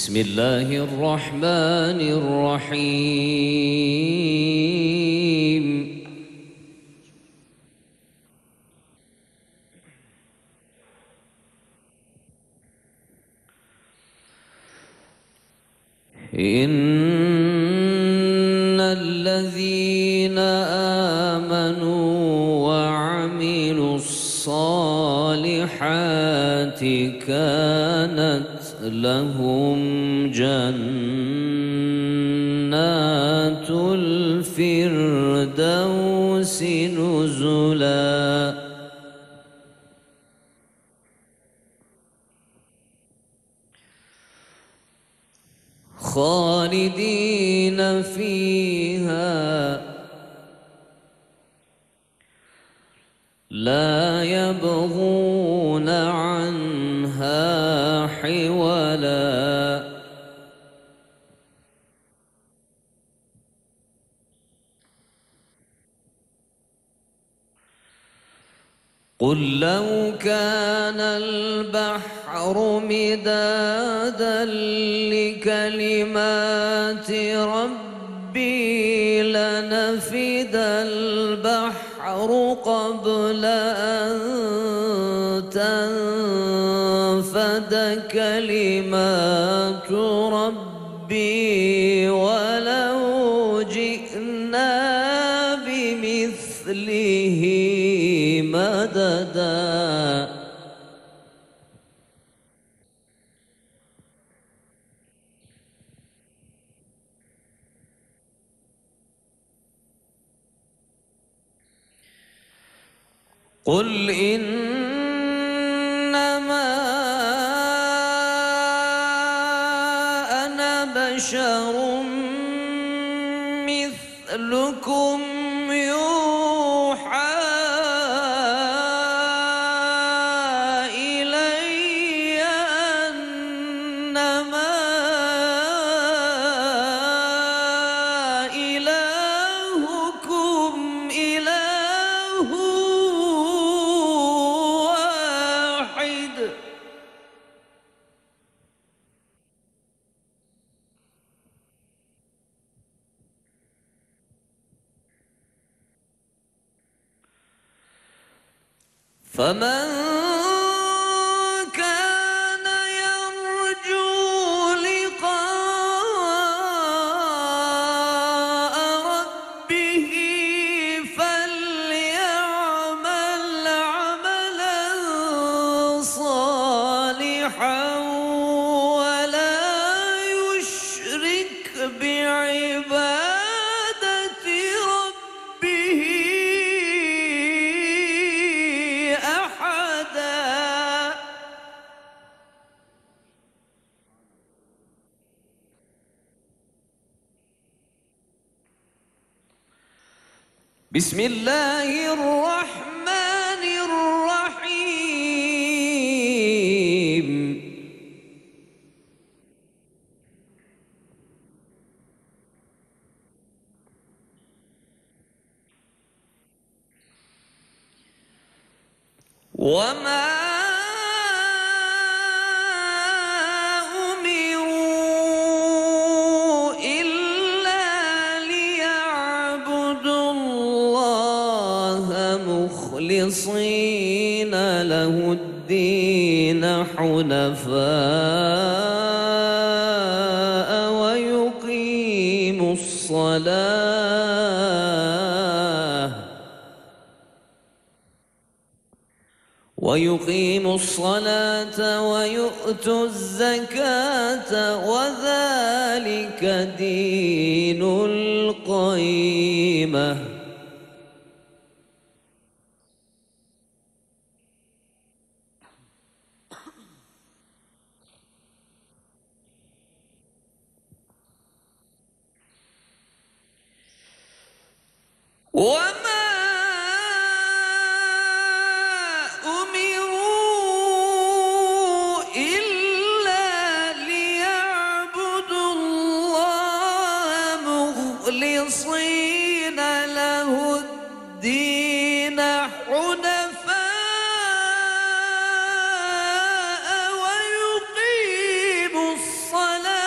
بسم الله الرحمن الرحيم. إن الذين آمنوا وعملوا الصالحات كانت لهم جنات الفردوس نزلا خالدين فيها لا يبغون عنها حولا قل لو كان البحر مدادا لكلمات ربي لنفد البحر قبل أن تنفد كلمات ربي ولو جئنا بمثله مددا قل إنما أنا بشر مثلكم يوحى إلي أنما إلهكم إله واحد فمن كان يرجو لقاء ربه فليعمل عملا صالحا ولا يشرك بعبادة ربه أحدا بسم الله الرحمن الرحيم وما أمروا إلا ليعبدوا الله مخلصين له الدين حنفاء ويقيموا الصلاة ويؤتوا الزكاة وذلك دين القيمة وما أمروا إلا ليعبدوا الله مخلصين له الدين حنفاء ويقيموا الصلاة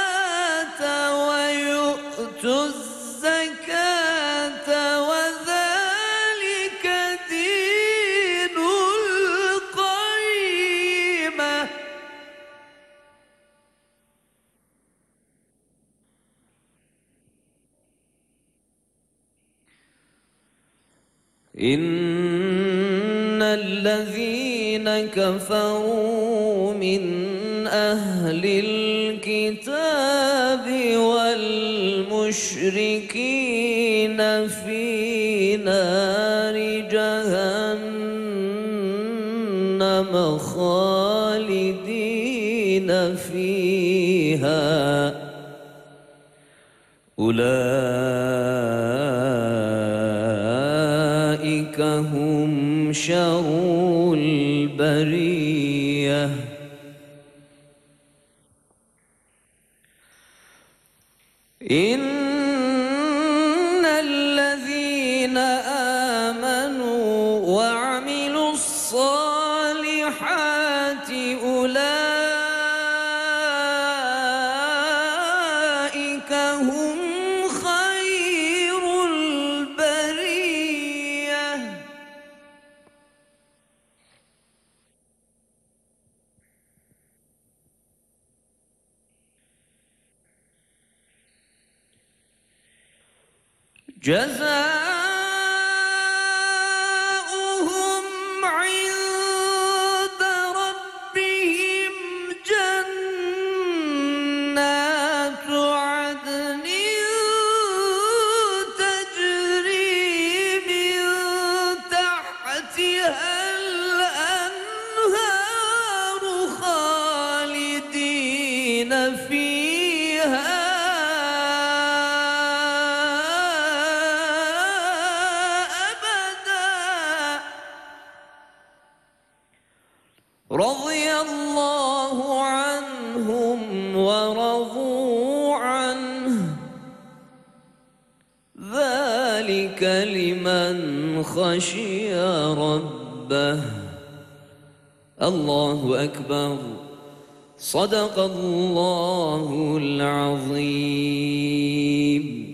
إن الذين كفروا من أهل الكتاب والمشركين في نار جهنم خالدين فيها أولئك هم شر البرية. إن الذين آمنوا وعملوا الصالحات أولئك هم خير البرية. جزاؤهم عند ربهم جنات عدن تجري من تحتها الأنهار خالدين فيها رضي الله عنهم ورضوا عنه ذلك لمن خشي ربه. الله أكبر. صدق الله العظيم.